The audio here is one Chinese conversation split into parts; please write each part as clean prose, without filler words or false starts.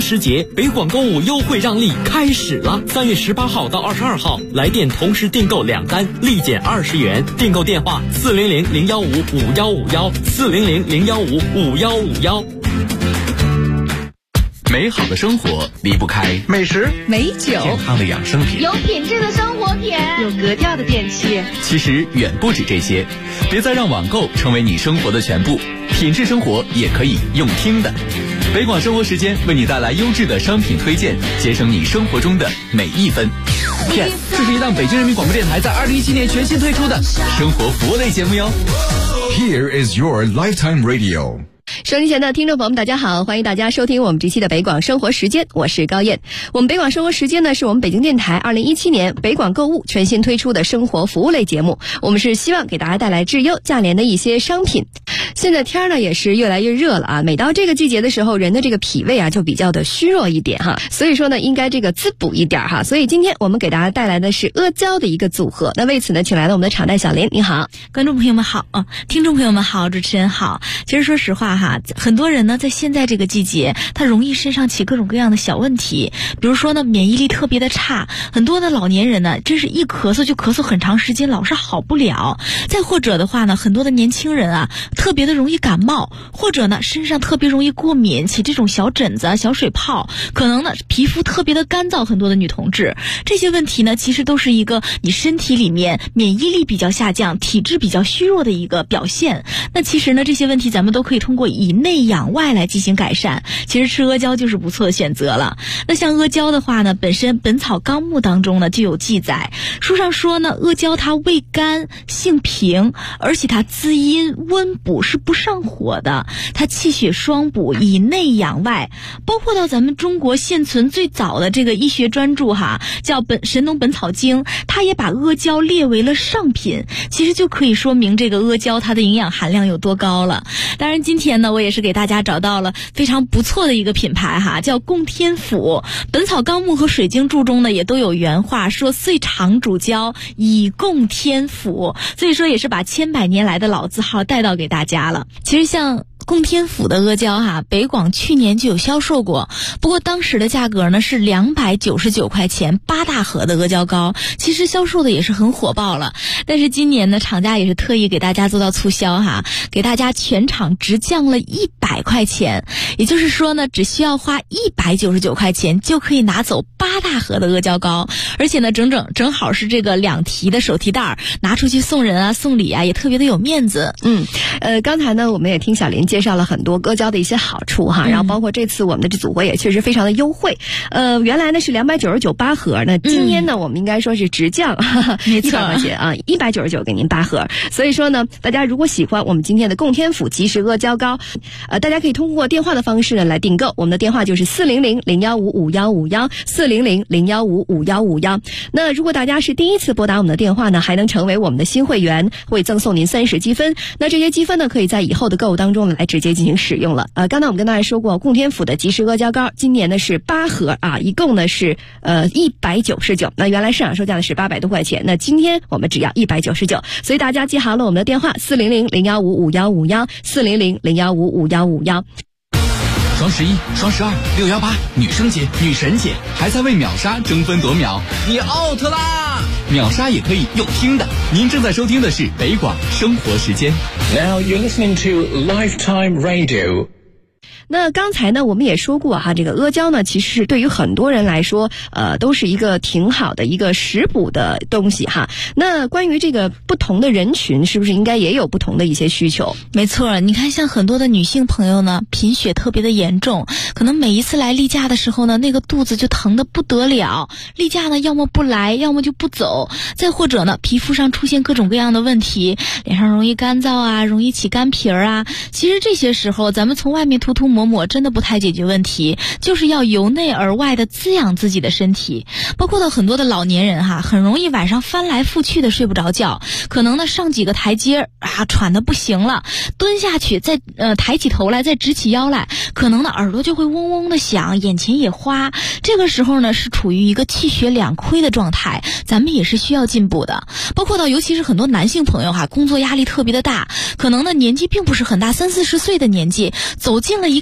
时节，北广购物优惠让利开始了。3月18号到22号，来电同时订购2单，立减20元。订购电话400-015-5151，400-015-5151。美好的生活离不开美食、 美酒、 健康的养生品、 有品质的生活品、 有格调的电器。 其实远不止这些，别再让网购成为你生活的全部，品质生活也可以用听的。北广生活时间为你带来优质的商品推荐，节省你生活中的每一分。Yes， 这是一档北京人民广播电台在2017年全新推出的生活服务类节目哟。 Here is your lifetime radio。 收听前的听众朋友们，大家好，欢迎大家收听我们这期的北广生活时间，我是高燕。我们北广生活时间呢，是我们北京电台2017年北广购物全新推出的生活服务类节目。我们是希望给大家带来质优价廉的一些商品。现在天呢也是越来越热了啊，每到这个季节的时候，人的这个脾胃啊就比较的虚弱一点哈，所以说呢应该这个滋补一点哈。所以今天我们给大家带来的是阿胶的一个组合。那为此呢，请来了我们的场代小林，你好。 观众朋友们好，听众朋友们好，主持人好。其实说实话哈，很多人呢在现在这个季节，他容易身上起各种各样的小问题，比如说呢免疫力特别的差，很多的老年人呢真是一咳嗽就咳嗽很长时间，老是好不了。再或者的话呢，很多的年轻人啊特别的容易感冒，或者呢身上特别容易过敏，起这种小疹子啊、小水泡，可能呢皮肤特别的干燥，很多的女同志，这些问题呢其实都是一个你身体里面免疫力比较下降、体质比较虚弱的一个表现。那其实呢这些问题咱们都可以通过以内养外来进行改善，其实吃阿胶就是不错的选择了。那像阿胶的话呢，本身《本草纲目》当中呢就有记载，书上说呢阿胶它味甘性平，而且它滋阴温补，是不上火的，它气血双补，以内养外。包括到咱们中国现存最早的这个医学专著哈，叫神农本草经，它也把阿胶列为了上品，其实就可以说明这个阿胶它的营养含量有多高了。当然今天呢我也是给大家找到了非常不错的一个品牌哈，叫供天府。本草纲目和水经注中呢也都有原话说，岁长主胶以供天府，所以说也是把千百年来的老字号带到给大家了。其实像供天府的阿胶哈，北广去年就有销售过，不过当时的价格呢是299块钱，8大盒的阿胶膏，其实销售的也是很火爆了。但是今年呢，厂家也是特意给大家做到促销哈，给大家全场直降了100块钱，也就是说呢，只需要花199块钱就可以拿走8大盒的阿胶膏，而且呢，正好是这个2提的手提袋，拿出去送人啊、送礼啊，也特别的有面子。 刚才呢，我们也听小林介绍了很多阿胶的一些好处哈，然后包括这次我们的这组合也确实非常的优惠。原来呢是299 8盒，那今天呢我们应该说是直降100块钱啊，199给您8盒。所以说呢，大家如果喜欢我们今天的供天府即食阿胶膏，大家可以通过电话的方式呢来订购，我们的电话就是400-015-5151，400-015-5151。那如果大家是第一次拨打我们的电话呢，还能成为我们的新会员，会赠送您30积分。那这些积分呢，可以在以后的购物当中来直接进行使用了。刚才我们跟大家说过，供天府的即食阿胶膏今年呢是8盒啊，一共呢是199。那原来市场售价呢是800多块钱，那今天我们只要199，所以大家记好了我们的电话400-015-5151，400-015-5151。 双11、双12、618，女生节、女神节，还在为秒杀争分夺秒，你 out 啦！秒杀也可以用听的。您正在收听的是北广生活时间。 Now you're listening to Lifetime Radio。 那刚才呢我们也说过哈，这个阿胶呢其实对于很多人来说都是一个挺好的一个食补的东西哈。那关于这个不同的人群是不是应该也有不同的一些需求？ 没错，你看像很多的女性朋友呢，贫血特别的严重，可能每一次来例假的时候呢，那个肚子就疼得不得了，例假呢要么不来，要么就不走，再或者呢皮肤上出现各种各样的问题，脸上容易干燥啊，容易起干皮啊。其实这些时候咱们从外面涂抹抹真的不太解决问题，就是要由内而外的滋养自己的身体。包括到很多的老年人哈，很容易晚上翻来覆去的睡不着觉，可能呢上几个台阶啊喘得不行了，蹲下去再抬起头来再直起腰来，可能呢耳朵就会嗡嗡的响，眼前也花。这个时候呢是处于一个气血两亏的状态，咱们也是需要进补的。包括到尤其是很多男性朋友哈，工作压力特别的大，可能呢年纪并不是很大，30-40岁的年纪，走近了一看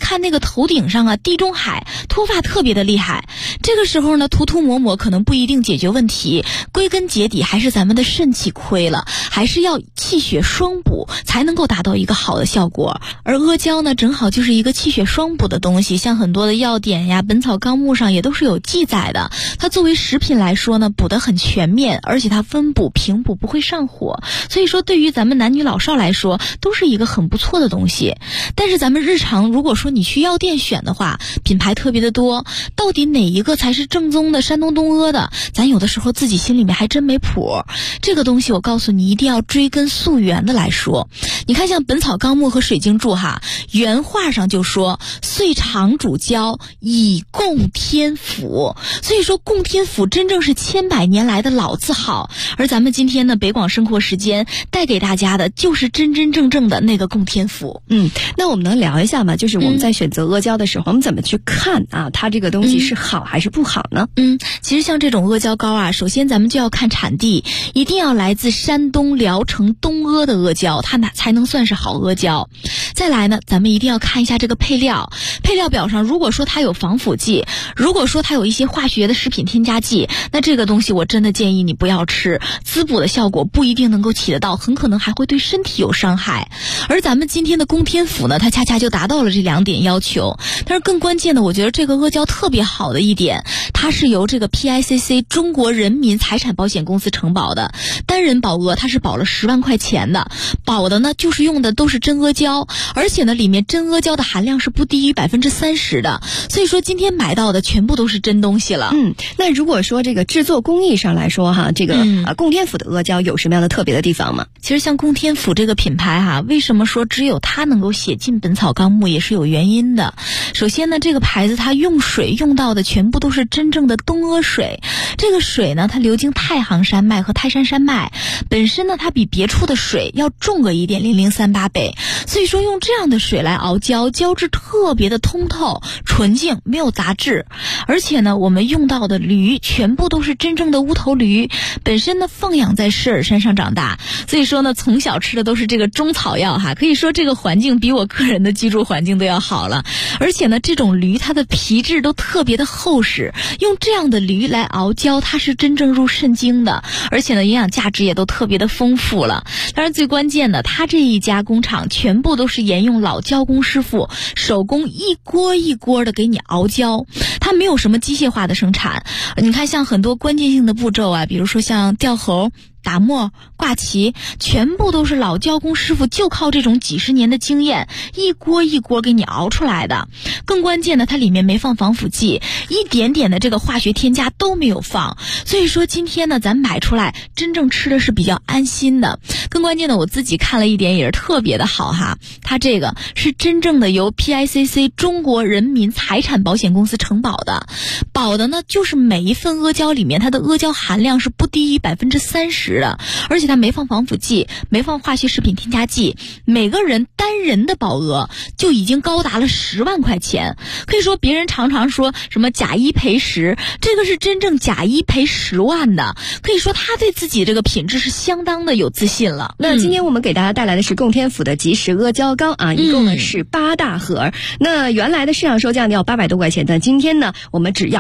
看那个头顶上啊，地中海脱发特别的厉害。这个时候呢，涂抹抹可能不一定解决问题，归根结底还是咱们的肾气亏了，还是要气血双补才能够达到一个好的效果。而阿胶呢，正好就是一个气血双补的东西，像很多的药典呀，《本草纲目》上也都是有记载的。它作为食品来说呢，补得很全面，而且它温补平补，不会上火，所以说对于咱们男女老少来说都是一个很不错的东西。但是咱们日常如果说你去药店选的话，品牌特别的多，到底哪一个才是正宗的山东东阿的，咱有的时候自己心里面还真没谱。这个东西我告诉你，一定要追根溯源的来说。你看像《本草纲目》和《水经注》哈，原话上就说岁长主胶，以供天府。所以说供天府真正是千百年来的老字号，而咱们今天呢，北广生活时间带给大家的就是真真正正的那个供天府。 那我们能聊一下吗？就是我们在选择阿胶的时候，我们怎么去看啊？它这个东西是好还是不好呢？ 其实像这种阿胶膏啊，首先咱们就要看产地，一定要来自山东聊城东阿的阿胶，它才能算是好阿胶。再来呢，咱们一定要看一下这个配料，配料表上如果说它有防腐剂，如果说它有一些化学的食品添加剂，那这个东西我真的建议你不要吃，滋补的效果不一定能够起得到，很可能还会对身体有伤害。而咱们今天的供天府呢，它恰恰就达到了这2点要求。但是更关键的，我觉得这个阿胶特别好的一点，它是由这个 PICC 中国人民财产保险公司承保的，单人保额它是保了10万块钱的，保的呢就是用的都是真阿胶，而且呢里面真阿胶的含量是不低于30%的，所以说今天买到的全部都是真东西了。 那如果说这个制作工艺上来说哈，这个供天府的阿胶有什么样的特别的地方吗？ 其实像供天府这个品牌哈，为什么说只有它能够写进《本草纲目》也是有原因的。首先呢，这个牌子它用水用到的全部都是真正的东阿水，这个水呢它流经太行山脉和泰山山脉，本身呢它比别处的水要重个1.0038倍，所以说用这样的水来熬胶，胶质特别的通透纯净，没有杂质。而且呢我们用到的驴全部都是真正的乌头驴，本身呢放养在狮耳山上长大，所以说呢从小吃的都是这个中草药哈，可以说这个环境比我个人的居住环境都要好了。而且呢这种驴它的皮质都特别的厚实，用这样的驴来熬胶，它是真正入肾经的，而且呢营养价值也都特别的丰富了。当然最关键的，它这一家工厂全部都是沿用老胶工师傅手工一锅一锅的给你熬胶，它没有什么机械化的生产。你看像很多关键性的步骤啊，比如说像吊喉、打磨、挂旗，全部都是老胶工师傅就靠这种几十年的经验一锅一锅给你熬出来的。更关键的，它里面没放防腐剂，一点点的这个化学添加都没有放，所以说今天呢咱买出来真正吃的是比较安心的。更关键的，我自己看了一点也是特别的好哈，它这个是真正的由 PICC 中国人民财产保险公司承保的，保的呢就是每一份阿胶里面它的阿胶含量是不低于30%的，而且它没放防腐剂，没放化学食品添加剂，每个人单人的保额就已经高达了10万块钱。可以说别人常常说什么假一赔10，这个是真正假一赔10万的，可以说他对自己这个品质是相当的有自信了。 那今天我们给大家带来的是供天府的即食阿胶膏啊，一共呢是8大盒。那原来的市场售价要800多块钱，但今天呢我们只要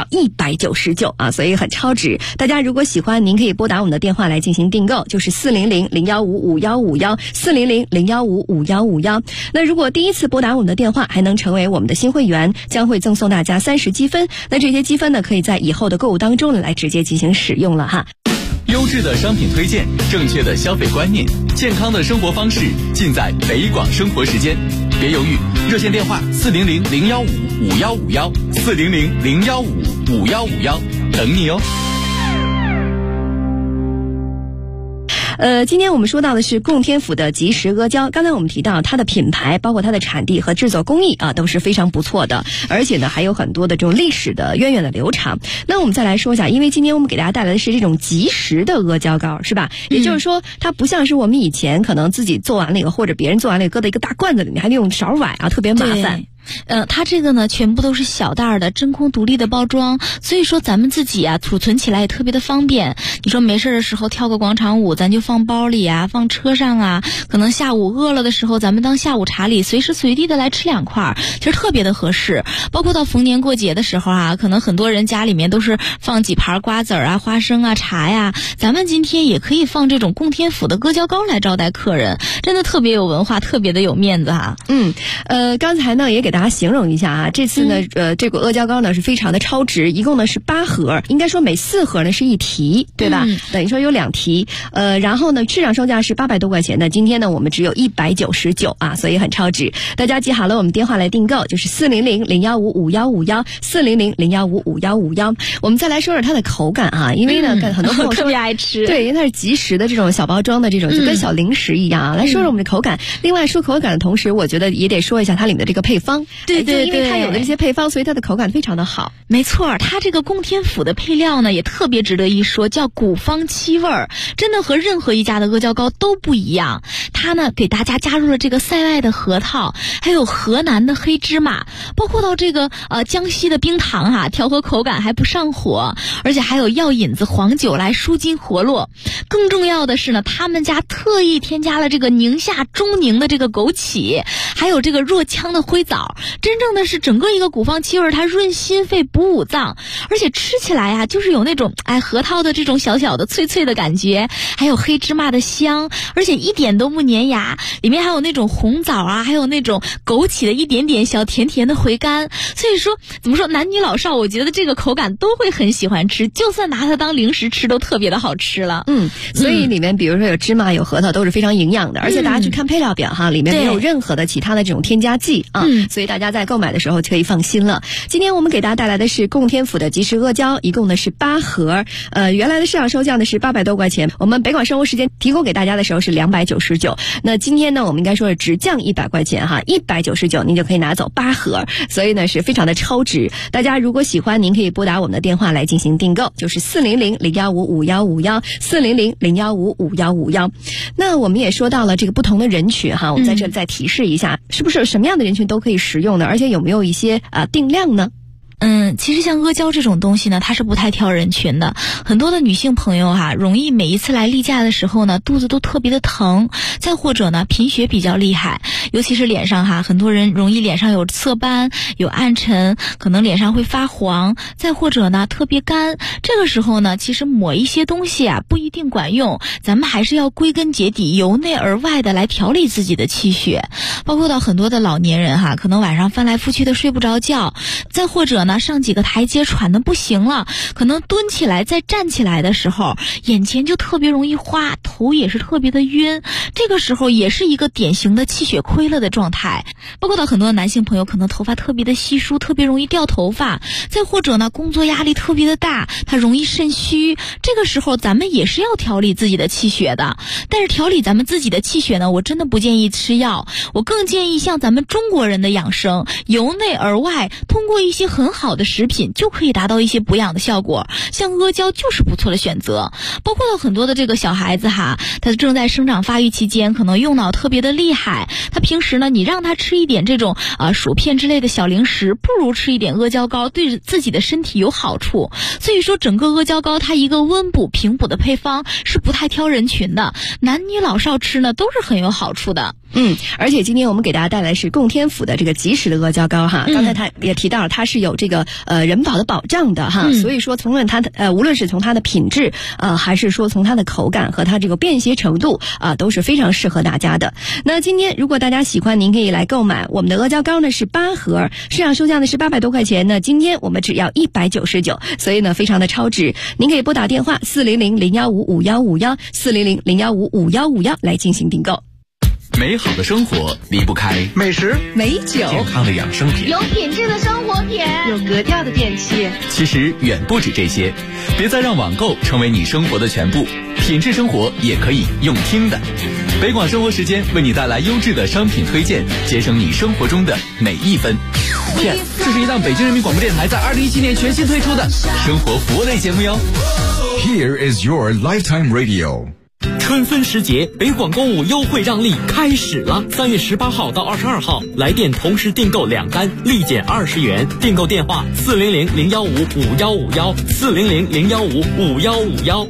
199啊，所以很超值。大家如果喜欢，您可以拨打我们的电话来进行订购，就是400-015-5151，400-015-5151。那如果第一次拨打我们的电话，还能成为我们的新会员，将会赠送大家30积分。那这些积分呢，可以在以后的购物当中来直接进行使用了哈。 优质的商品推荐，正确的消费观念，健康的生活方式，尽在北广生活时间。别犹豫，热线电话400-015-5151，400-015-5151，等你哦。 今天我们说到的是供天府的即食阿胶。刚才我们提到它的品牌，包括它的产地和制作工艺啊，都是非常不错的，而且呢还有很多的这种历史的渊源的流长。那我们再来说一下，因为今天我们给大家带来的是这种即食的阿胶膏，是吧？也就是说它不像是我们以前可能自己做完那个或者别人做完那个搁在一个大罐子里面，还得用勺碗啊，特别麻烦。 它这个呢全部都是小袋的真空独立的包装，所以说咱们自己啊储存起来也特别的方便。你说没事的时候跳个广场舞，咱就放包里啊，放车上啊，可能下午饿了的时候，咱们当下午茶里随时随地的来吃2块，其实特别的合适。包括到逢年过节的时候啊，可能很多人家里面都是放几盘瓜子啊、花生啊、茶呀，咱们今天也可以放这种供天府的阿胶糕来招待客人，真的特别有文化，特别的有面子哈。 刚才呢也给大家形容一下啊，这次呢这个阿胶糕呢是非常的超值，一共呢是8盒，应该说每4盒呢是1提，对吧？等于说有2提，然后呢市场售价是800多块钱的，今天呢我们只有199啊，所以很超值。大家记好了我们电话来订购，就是400-015-5151，400-015-5151。我们再来说说它的口感啊，因为呢很多朋友特别爱吃， 对，因为它是即食的这种小包装的这种，就跟小零食一样啊。来说说我们的口感，另外说口感的同时，我觉得也得说一下它里面的这个配方。 对， 因为它有的这些配方，所以它的口感非常的好。 没错，它这个供天府的配料呢也特别值得一说，叫古方7味儿，真的和任何一家的阿胶糕都不一样。它呢给大家加入了这个塞外的核桃，还有河南的黑芝麻，包括到这个江西的冰糖啊，调和口感还不上火，而且还有药引子黄酒来舒筋活络。更重要的是呢，他们家特意添加了这个宁夏中宁的这个枸杞，还有这个若羌的灰枣，真正的是整个一个古方7味，它润心肺补五脏，而且吃起来啊就是有那种核桃的这种小小的脆脆的感觉，还有黑芝麻的香，而且一点都不粘牙，里面还有那种红枣啊，还有那种枸杞的一点点小甜甜的回甘。所以说怎么说，男女老少我觉得这个口感都会很喜欢吃，就算拿它当零食吃都特别的好吃了。 所以里面比如说有芝麻有核桃都是非常营养的，而且大家去看配料表哈，里面没有任何的其他的这种添加剂啊，所以大家在购买的时候就可以放心了。今天我们给大家带来的是供天府的即食阿胶，一共呢是8盒，原来的市场售价呢是800多块钱，我们北广生活时间提供给大家的时候是299，那今天呢我们应该说是只降100块钱哈，199您就可以拿走8盒，所以呢是非常的超值。大家如果喜欢，您可以拨打我们的电话来进行订购，就是400-015-5151，400-015-5151。那我们也说到了这个不同的人群哈，我们在这里再提示一下，是不是什么样的人群都可以食用的，而且有没有一些定量呢？ 其实像阿胶这种东西呢，它是不太挑人群的。很多的女性朋友哈，容易每一次来例假的时候呢，肚子都特别的疼，再或者呢，贫血比较厉害，尤其是脸上哈，很多人容易脸上有色斑、有暗沉，可能脸上会发黄，再或者呢，特别干。这个时候呢，其实抹一些东西啊，不一定管用，咱们还是要归根结底，由内而外的来调理自己的气血。包括到很多的老年人哈，可能晚上翻来覆去的睡不着觉，再或者呢上几个台阶喘得不行了，可能蹲起来再站起来的时候，眼前就特别容易花，头也是特别的晕，这个时候也是一个典型的气血亏了的状态。包括到很多男性朋友可能头发特别的稀疏，特别容易掉头发，再或者呢工作压力特别的大，他容易肾虚，这个时候咱们也是要调理自己的气血的。但是调理咱们自己的气血呢，我真的不建议吃药，我更建议像咱们中国人的养生，由内而外，通过一些很好的食品就可以达到一些补养的效果，像阿胶就是不错的选择。包括到很多的这个小孩子哈，他正在生长发育期间，可能用脑特别的厉害，他平时呢你让他吃一点这种薯片之类的小零食，不如吃一点阿胶糕，对自己的身体有好处。所以说整个阿胶糕它一个温补平补的配方是不太挑人群的，男女老少吃呢都是很有好处的。 而且今天我们给大家带来是供天府的这个即食的阿胶糕哈，刚才他也提到了它是有这个人保的保障的哈，所以说无论是从它的品质还是说从它的口感和它这个便携程度都是非常适合大家的。那今天如果大家喜欢，您可以来购买我们的阿胶糕呢是8盒，市场售价呢是800多块钱呢，今天我们只要199，所以呢非常的超值。您可以拨打电话400-015-5151，400-015-5151来进行订购。 美好的生活离不开美食、 美酒、 健康的养生品， 有品质的生活品， 有格调的电器。 其实远不止这些，别再让网购成为你生活的全部，品质生活也可以用听的。北广生活时间为你带来优质的商品推荐，节省你生活中的每一分。Yes， 这是一档北京人民广播电台在2017年全新推出的生活服务类节目哟。 Here is your lifetime radio. 春分时节，北广购物优惠让利开始了。3月18号到22号，来电同时订购2单，立减20元。订购电话400-015-5151，400-015-5151。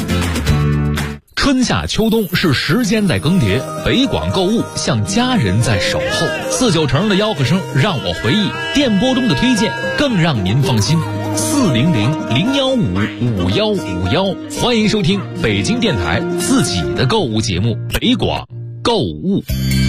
春夏秋冬是时间在更迭，北广购物像家人在守候。49成的吆喝声让我回忆，电波中的推荐更让您放心。400-015-5151，欢迎收听北京电台自己的购物节目《北广购物》。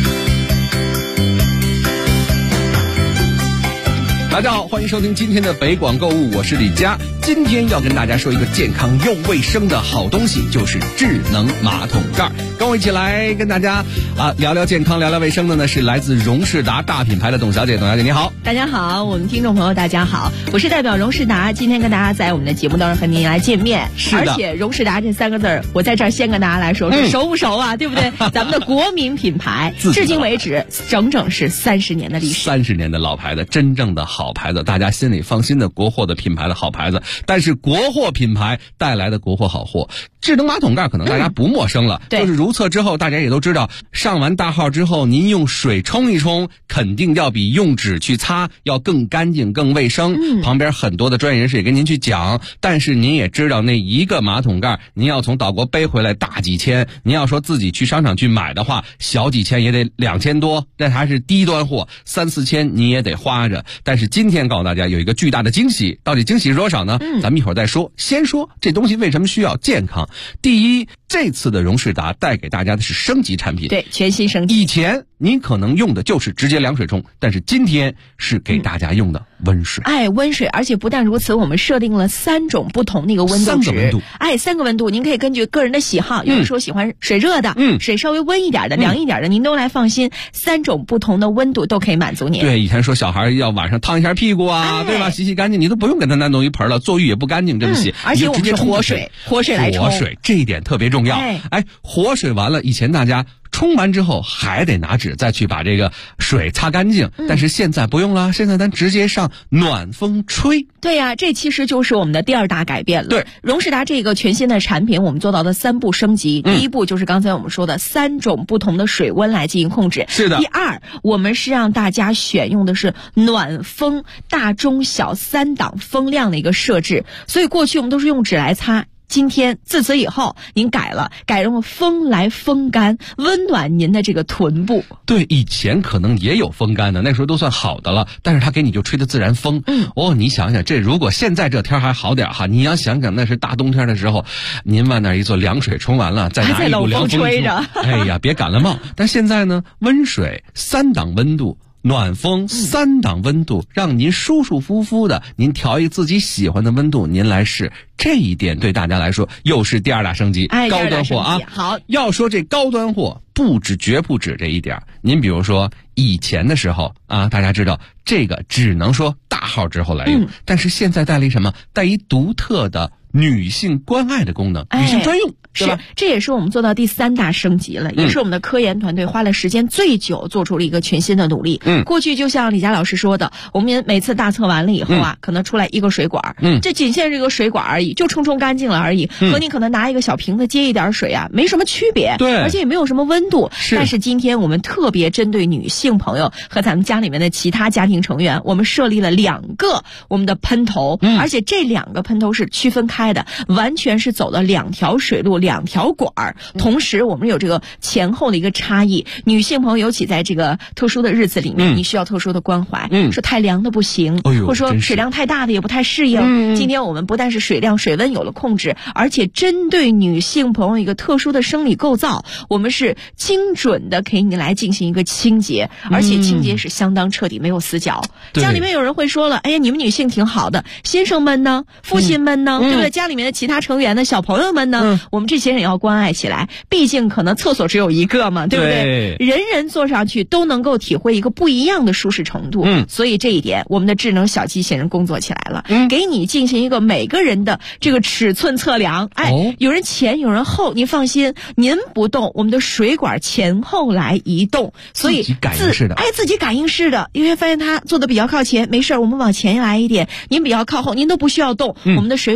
大家好，欢迎收听今天的北广购物，我是李佳。今天要跟大家说一个健康又卫生的好东西，就是智能马桶盖。跟我一起来跟大家聊聊健康聊聊卫生的呢，是来自荣仕达大品牌的董小姐。董小姐你好。 大家好，我们听众朋友大家好，我是代表荣仕达，今天跟大家在我们的节目当中和您来见面。 是的， 而且荣仕达这3个字儿，我在这儿先跟大家来说，熟不熟啊？对不对？咱们的国民品牌，至今为止整整是30年的历史 ，30年的老牌子，真正的好牌子，大家心里放心的国货的品牌的好牌子。但是国货品牌带来的国货好货，智能马桶盖可能大家不陌生了，就是如厕之后大家也都知道，上完大号之后您用水冲一冲，肯定要比用纸去擦要更干净更卫生。旁边很多的专业人士也跟您去讲，但是您也知道那一个马桶盖您要从岛国背回来大几千，您要说自己去商场去买的话，小几千也得2000多，那还是低端货，3-4千你也得花着。但是今天告诉大家有一个巨大的惊喜，到底惊喜是多少呢？咱们一会儿再说。先说这东西为什么需要健康。第一，这次的荣仕达带给大家的是升级产品， 对，全新升级。 以前您可能用的就是直接凉水冲，但是今天是给大家用的温水。 温水，而且不但如此，我们设定了3种不同的一个温度值。3个温度，您可以根据个人的喜好，有人说喜欢水热的，水稍微温一点的，凉一点的，您都来放心，3种不同的温度都可以满足您。 对，以前说小孩要晚上烫一下屁股啊，对吧？洗干净，你都不用给他单弄一盆了，坐浴也不干净这么洗， 而且我们是活水来冲， 活水这一点特别重要。活水完了，以前大家冲完之后还得拿纸再去把这个水擦干净，但是现在不用了，现在咱直接上暖风吹。 对呀，这其实就是我们的第2大改变了。 对， 荣仕达这个全新的产品，我们做到的3步升级。第一步就是刚才我们说的3种不同的水温来进行控制。 是的。 第2，我们是让大家选用的是暖风大中小3档风量的一个设置，所以过去我们都是用纸来擦。今天自此以后您改用风来风干，温暖您的这个臀部。 对，以前可能也有风干的，那时候都算好的了，但是它给你就吹的自然风。你想想，这如果现在这天还好点哈，你要想想那是大冬天的时候，您往那一坐，凉水冲完了，再拿一股凉风吹着， 哎呀，别感了冒。但现在呢，温水3档温度，暖风3档温度，让您舒舒服服的，您调一自己喜欢的温度，您来试。这一点对大家来说又是第2大升级，高端货啊。 好， 要说这高端货绝不止这一点。您比如说以前的时候啊，大家知道这个只能说大号之后来用，但是现在带了一什么？带一独特的女性关爱的功能，女性专用。 是，这也是我们做到第3大升级了，也是我们的科研团队花了时间最久做出了一个全新的努力。过去就像李佳老师说的，我们每次大测完了以后可能出来一个水管，这仅限这个水管而已，就冲干净了而已，和你可能拿一个小瓶子接一点水没什么区别。 对， 而且也没有什么温度。但是今天我们特别针对女性朋友和咱们家里面的其他家庭成员，我们设立了2个我们的喷头，而且这2个喷头是区分开的，完全是走了2条水路2条管儿，同时我们有这个前后的一个差异。女性朋友尤其在这个特殊的日子里面，你需要特殊的关怀，说太凉的不行，或者说水量太大的也不太适应。今天我们不但是水量水温有了控制，而且针对女性朋友一个特殊的生理构造，我们是精准的给你来进行一个清洁，而且清洁是相当彻底，没有死角。家里面有人会说了，哎呀，你们女性挺好的，先生们呢，父亲们呢，对不对？家里面的其他成员的小朋友们呢，我们这些人要关爱起来，毕竟可能厕所只有一个嘛，对不对？人人坐上去都能够体会一个不一样的舒适程度。所以这一点我们的智能小机器人工作起来了，给你进行一个每个人的这个尺寸测量。有人前有人后，您放心，您不动，我们的水管前后来移动，所以自己感应式的， 自己感应式的。因为发现他坐的比较靠前，没事，我们往前来一点，您比较靠后，您都不需要动，我们的水管从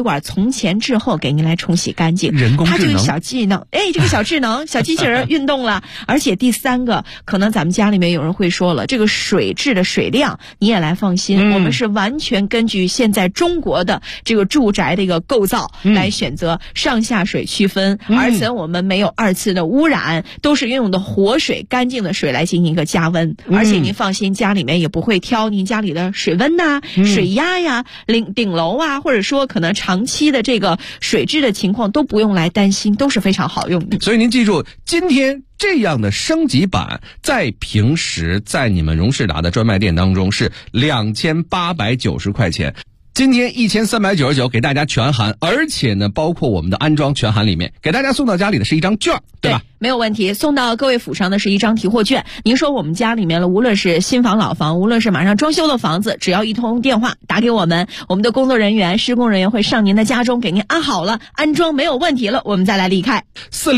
承前治后给您来冲洗干净。 人工智能， 它这个小技能，这个小智能小机器人运动了。而且第三个，可能咱们家里面有人会说了，这个水质的水量你也来放心，我们是完全根据现在中国的这个住宅的一个构造来选择上下水区分，而且我们没有2次的污染，都是运用的活水干净的水来进行一个加温。而且您放心，家里面也不会挑您家里的水温呐、水压呀、顶楼啊，或者说可能长期的这个水质的情况都不用来担心，都是非常好用的。 所以您记住，今天这样的升级版在平时在你们荣仕达的专卖店当中是2890块钱，今天1399给大家全含，而且呢包括我们的安装全含里面，给大家送到家里的是一张券，对吧？ 没有问题，送到各位府上的是一张提货券。您说我们家里面了，无论是新房老房，无论是马上装修的房子，只要一通电话打给我们，我们的工作人员施工人员会上您的家中给您安好了，安装没有问题了，我们再来离开。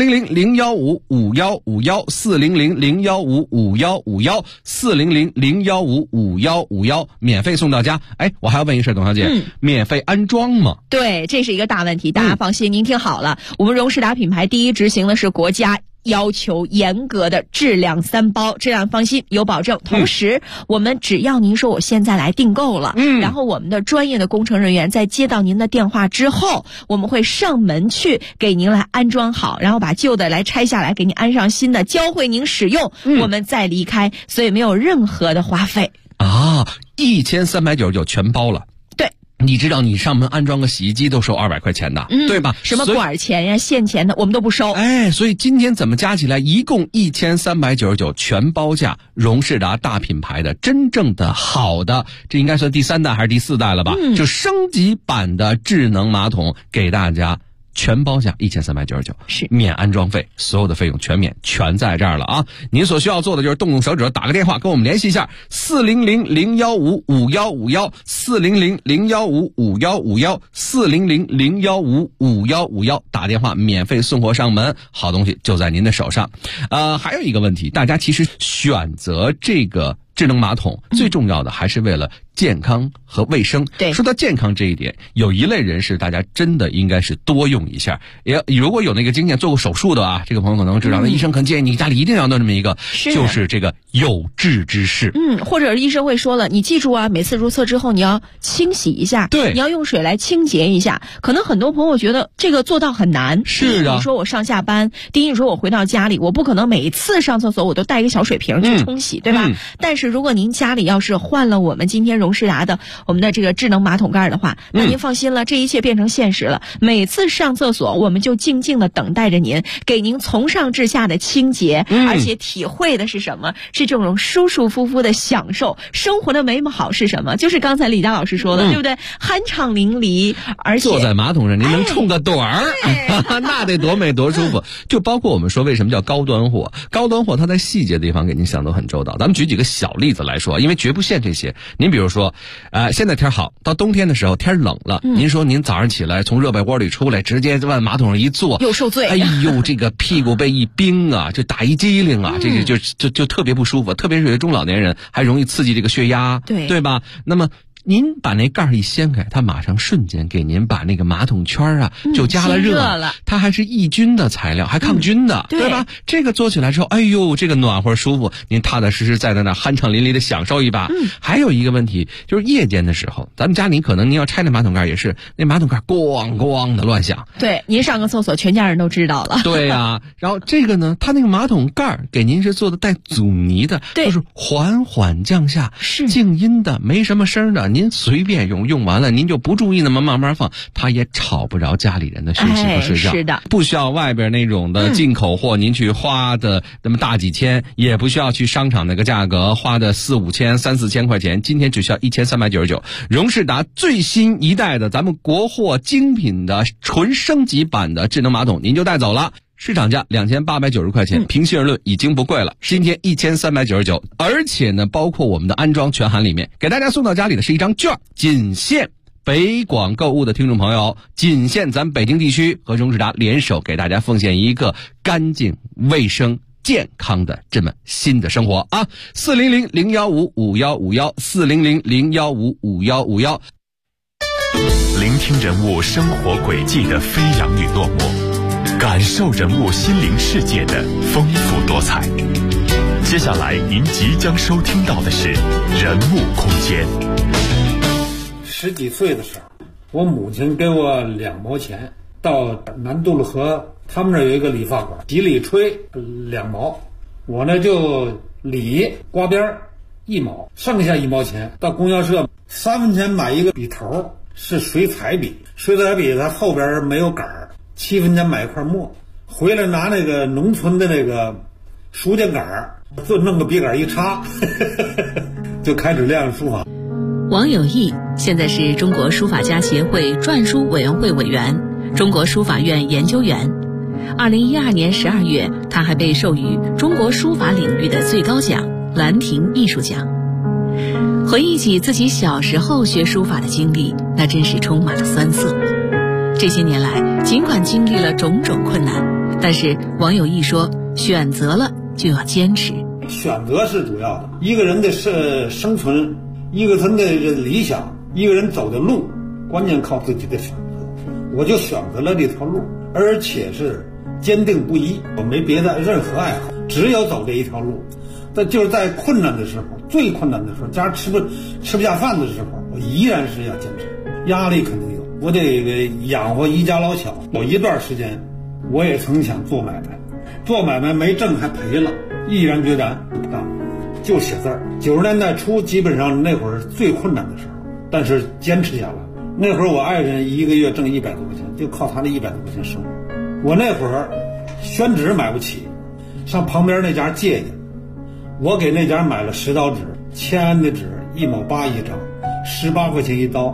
400-015-5151，400-015-5151，400-015-5151，免费送到家。我还要问一事，董小姐，免费安装吗？ 对，这是一个大问题，大家放心，您听好了，我们荣仕达品牌第一执行的是国家要求严格的质量3包，质量放心有保证。同时我们只要您说我现在来订购了，然后我们的专业的工程人员在接到您的电话之后，我们会上门去给您来安装好，然后把旧的来拆下来给您安上新的，教会您使用，我们再离开，所以没有任何的花费啊，1399全包了。你知道你上门安装个洗衣机都收200块钱的，对吧？ 什么管钱呀、线钱的我们都不收。 所以今天怎么加起来一共1399全包价，荣仕达大品牌的真正的好的，这应该算第3代还是第4代了吧？就升级版的智能马桶给大家全包价1399， 是免安装费，所有的费用全免，全在这儿了啊！您所需要做的就是动动手指，打个电话跟我们联系一下，400-015-5151，400-015-5151，400-015-5151，打电话免费送货上门，好东西就在您的手上。还有一个问题，大家其实选择这个智能马桶最重要的还是为了健康和卫生。 对， 说到健康这一点，有一类人士大家真的应该是多用一下。如果有那个经验做过手术的啊，这个朋友可能知道，那医生可能建议你家里一定要弄这么一个，就是这个有志之士。 或者医生会说了，你记住啊，每次如厕之后你要清洗一下， 对， 你要用水来清洁一下。可能很多朋友觉得这个做到很难。 是的， 你说我上下班，第一你说我回到家里，我不可能每一次上厕所我都带一个小水瓶去冲洗，对吧？但是如果您家里要是换了我们今天荣仕达的我们的这个智能马桶盖的话，那您放心了，这一切变成现实了。每次上厕所我们就静静的等待着您，给您从上至下的清洁，而且体会的是什么？是这种舒舒服服的享受。生活的美好是什么？就是刚才李佳老师说的，对不对？酣畅淋漓，而且坐在马桶上您能冲个盹儿，那得多美多舒服。就包括我们说为什么叫高端货，高端货它在细节的地方给您想都很周到。咱们举几个小例子来说，因为绝不限这些。您比如说现在天好，到冬天的时候天冷了，您说您早上起来从热被窝里出来，直接往马桶上一坐， 又受罪， 这个屁股被一冰啊，就打一激灵啊，这个就特别不舒服，特别是有些中老年人还容易刺激这个血压，对吧？那么您把那盖儿一掀开，它马上瞬间给您把那个马桶圈就加了热了， 它还是抑菌的材料，还抗菌的，对吧？这个做起来之后，这个暖和舒服，您踏踏实实在那酣畅淋漓的享受一把。还有一个问题就是夜间的时候，咱们家里可能您要拆那马桶盖也是，那马桶盖咣咣的乱响。 对，您上个厕所全家人都知道了。 对呀，然后这个呢，它那个马桶盖给您是做的带阻尼的，就是缓缓降下， 是静音的，没什么声的。您随便用，用完了您就不注意那么慢慢放，它也吵不着家里人的休息和睡觉。 是的， 不需要外边那种的进口货，您去花的那么大几千，也不需要去商场那个价格花的4-5千、3-4千块钱，今天只需要1399。荣仕达最新一代的咱们国货精品的纯升级版的智能马桶，您就带走了。市场价2890块钱，平心而论已经不贵了。今天1399，而且呢，包括我们的安装全含里面，给大家送到家里的是一张券，仅限北广购物的听众朋友，仅限咱北京地区和荣仕达联手给大家奉献一个干净、卫生、健康的这么新的生活啊！400-015-5151，400-015-5151。 聆听人物生活轨迹的飞扬与落寞，感受人物心灵世界的丰富多彩。接下来您即将收听到的是人物空间。 10几岁的时候，我母亲给我2毛钱，到南渡路河他们那有一个理发馆，几里吹2毛，我呢就理刮边1毛，剩下1毛钱到供销社3分钱买一个笔头，是水彩笔，水彩笔它后边没有杆儿，7分钱买一块墨，回来拿那个农村的那个书架杆儿，就弄个笔杆一插就开始练书法。 王有义现在是中国书法家协会篆书委员会委员、中国书法院研究员。2012年12月，他还被授予中国书法领域的最高奖兰亭艺术奖。回忆起自己小时候学书法的经历，那真是充满了酸涩。这些年来，尽管经历了种种困难，但是王有义说，选择了就要坚持。 选择是主要的，一个人的生存，一个人的理想，一个人走的路，关键靠自己的选择。我就选择了这条路，而且是坚定不移，我没别的任何爱好，只有走这一条路。但就是在困难的时候，最困难的时候，家吃不下饭的时候，我依然是要坚持。压力肯定有，我得养活一家老小。有一段时间，我也曾想做买卖，做买卖没挣还赔了，毅然决然不干，就写字儿。90年代初，基本上那会儿最困难的时候，但是坚持下来。那会儿我爱人一个月挣100多块钱，就靠他那100多块钱生活。我那会儿宣纸买不起，上旁边那家借去，我给那家买了10刀纸，签的纸1毛8一张，18块钱一刀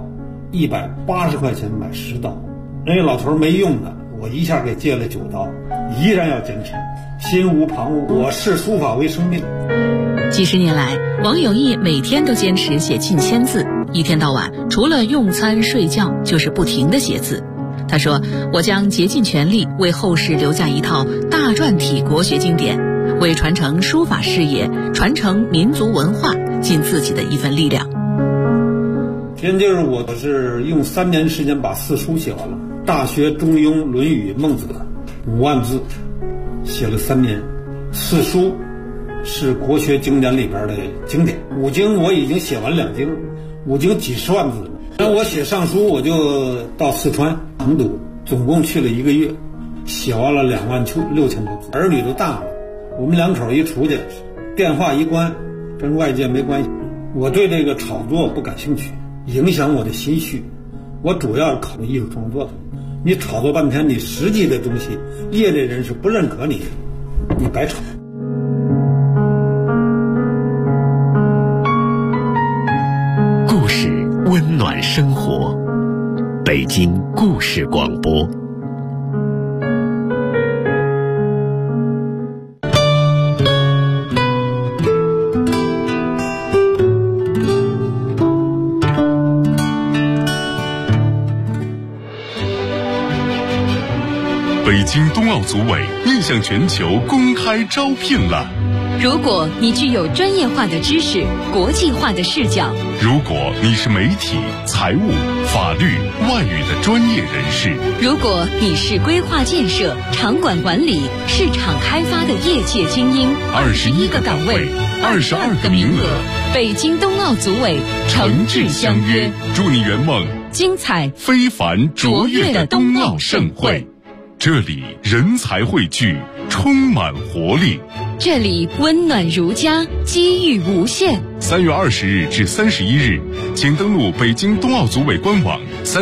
，180块钱买10刀。人家老头没用的，我一下给借了9刀，依然要坚持，心无旁骛。我视书法为生命。 几十年来，王有义每天都坚持写近1000字，一天到晚除了用餐睡觉就是不停地写字。他说，我将竭尽全力为后世留下一套大篆体国学经典，为传承书法事业、传承民族文化尽自己的一份力量。 天津我是用3年时间把4书写完了，《大学》《中庸》《论语》《孟子》5万字，写了3年。4书是国学经典里边的经典，5经我已经写完2经，5经几十万字了。那我写上书，我就到四川成都，总共去了1个月，写完了26000多字。儿女都大了，我们2口一出去，电话一关，跟外界没关系。我对这个炒作不感兴趣，影响我的心绪。我主要考虑艺术创作的。你炒作半天，你实际的东西，业内人士不认可你，你白炒。 故事温暖生活，北京故事广播。北京冬奥组委面向全球公开招聘了。 如果你具有专业化的知识、国际化的视角， 如果你是媒体、财务、法律、外语的专业人士， 如果你是规划建设、场馆管理、市场开发的业界精英，21个岗位，22个名额，北京冬奥组委诚挚相约， 祝你圆梦精彩、 非凡、卓越的冬奥盛会。这里人才汇聚，充满活力。 这里温暖如家，机遇无限。 3月20日至31日，请登录北京冬奥组委官网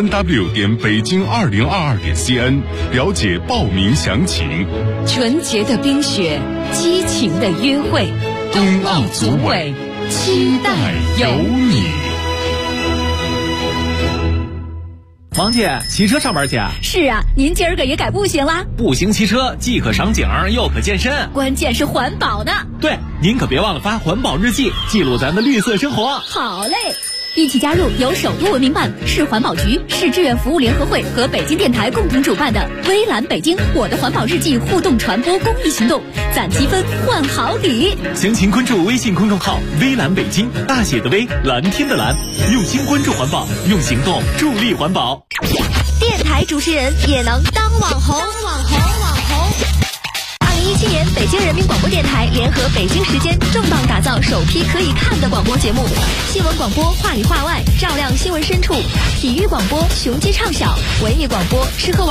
3w.北京2022.cn 了解报名详情。 纯洁的冰雪，激情的约会， 冬奥组委期待有你。 王姐，骑车上班去啊？ 是啊，您今儿个也改步行啦？ 步行骑车既可赏景又可健身， 关键是环保呢。 对，您可别忘了发环保日记，记录咱的绿色生活。 好嘞。 一起加入由首都文明办、市环保局、市志愿服务联合会和北京电台共同主办的微蓝北京我的环保日记互动传播公益行动，攒积分换好礼。 详情关注微信公众号微蓝北京，大写的微，蓝天的蓝，用心关注环保，用行动助力环保。 电台主持人也能当网红。2017年，北京人民广播电台联合北京时间重磅打造首批可以看的广播节目，新闻广播话里话外，照亮新闻深处；体育广播雄鸡唱晓，文艺广播吃喝玩